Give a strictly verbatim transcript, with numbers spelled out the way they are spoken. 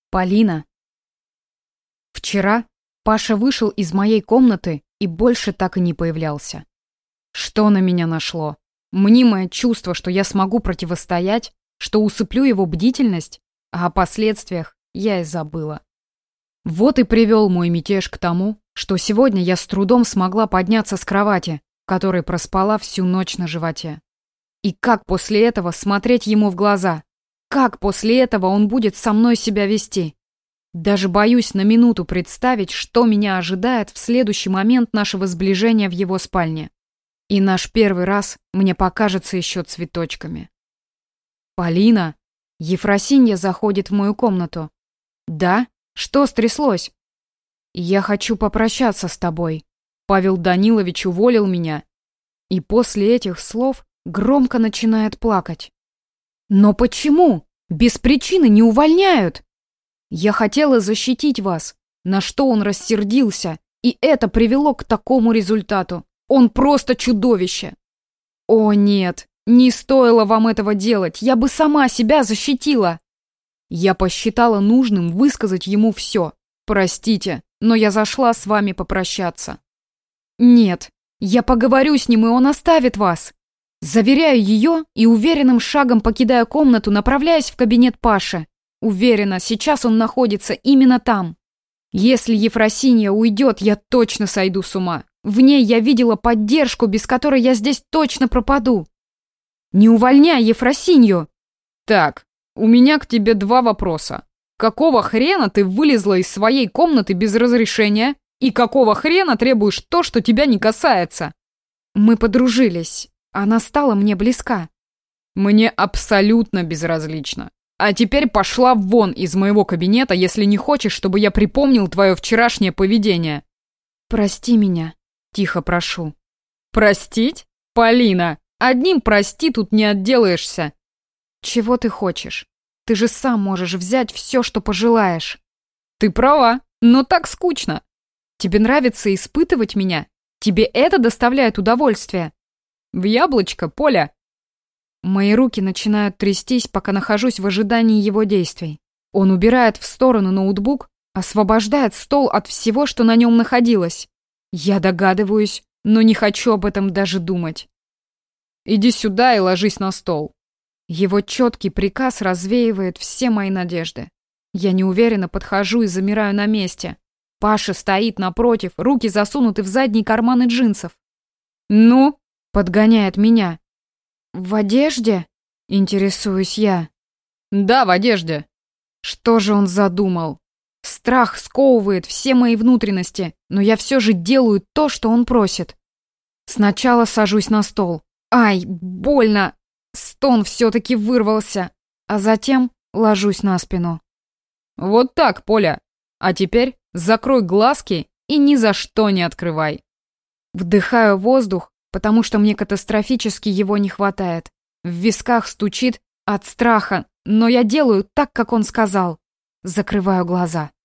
Полина. Вчера Паша вышел из моей комнаты и больше так и не появлялся. Что на меня нашло? Мнимое чувство, что я смогу противостоять, что усыплю его бдительность, а о последствиях я и забыла. Вот и привел мой мятеж к тому, что сегодня я с трудом смогла подняться с кровати, в которой проспала всю ночь на животе. И как после этого смотреть ему в глаза? Как после этого он будет со мной себя вести? Даже боюсь на минуту представить, что меня ожидает в следующий момент нашего сближения в его спальне. И наш первый раз мне покажется еще цветочками. «Полина!» Ефросинья заходит в мою комнату. «Да? Что стряслось?» «Я хочу попрощаться с тобой. Павел Данилович уволил меня». И после этих слов громко начинает плакать. «Но почему? Без причины не увольняют!» «Я хотела защитить вас», на что он рассердился, и это привело к такому результату. Он просто чудовище. «О нет, не стоило вам этого делать, я бы сама себя защитила». Я посчитала нужным высказать ему все. «Простите, но я зашла с вами попрощаться». «Нет, я поговорю с ним, и он оставит вас». Заверяю ее и уверенным шагом покидаю комнату, направляясь в кабинет Паши. Уверена, сейчас он находится именно там. Если Ефросинья уйдет, я точно сойду с ума. В ней я видела поддержку, без которой я здесь точно пропаду. Не увольняй Ефросинью. Так, у меня к тебе два вопроса. Какого хрена ты вылезла из своей комнаты без разрешения? И какого хрена требуешь то, что тебя не касается? Мы подружились. Она стала мне близка. Мне абсолютно безразлично. А теперь пошла вон из моего кабинета, если не хочешь, чтобы я припомнил твое вчерашнее поведение. Прости меня, тихо прошу. Простить? Полина, одним прости тут не отделаешься. Чего ты хочешь? Ты же сам можешь взять все, что пожелаешь. Ты права, но так скучно. Тебе нравится испытывать меня? Тебе это доставляет удовольствие? В яблочко, Поля. Мои руки начинают трястись, пока нахожусь в ожидании его действий. Он убирает в сторону ноутбук, освобождает стол от всего, что на нем находилось. Я догадываюсь, но не хочу об этом даже думать. Иди сюда и ложись на стол. Его четкий приказ развеивает все мои надежды. Я неуверенно подхожу и замираю на месте. Паша стоит напротив, руки засунуты в задние карманы джинсов. «Ну?» — подгоняет меня. «В одежде?» — интересуюсь я. «Да, в одежде». Что же он задумал? Страх сковывает все мои внутренности, но я все же делаю то, что он просит. Сначала сажусь на стол. Ай, больно! Стон все-таки вырвался, а затем ложусь на спину. Вот так, Поля. А теперь закрой глазки и ни за что не открывай. Вдыхаю воздух, потому что мне катастрофически его не хватает. В висках стучит от страха, но я делаю так, как он сказал. Закрываю глаза.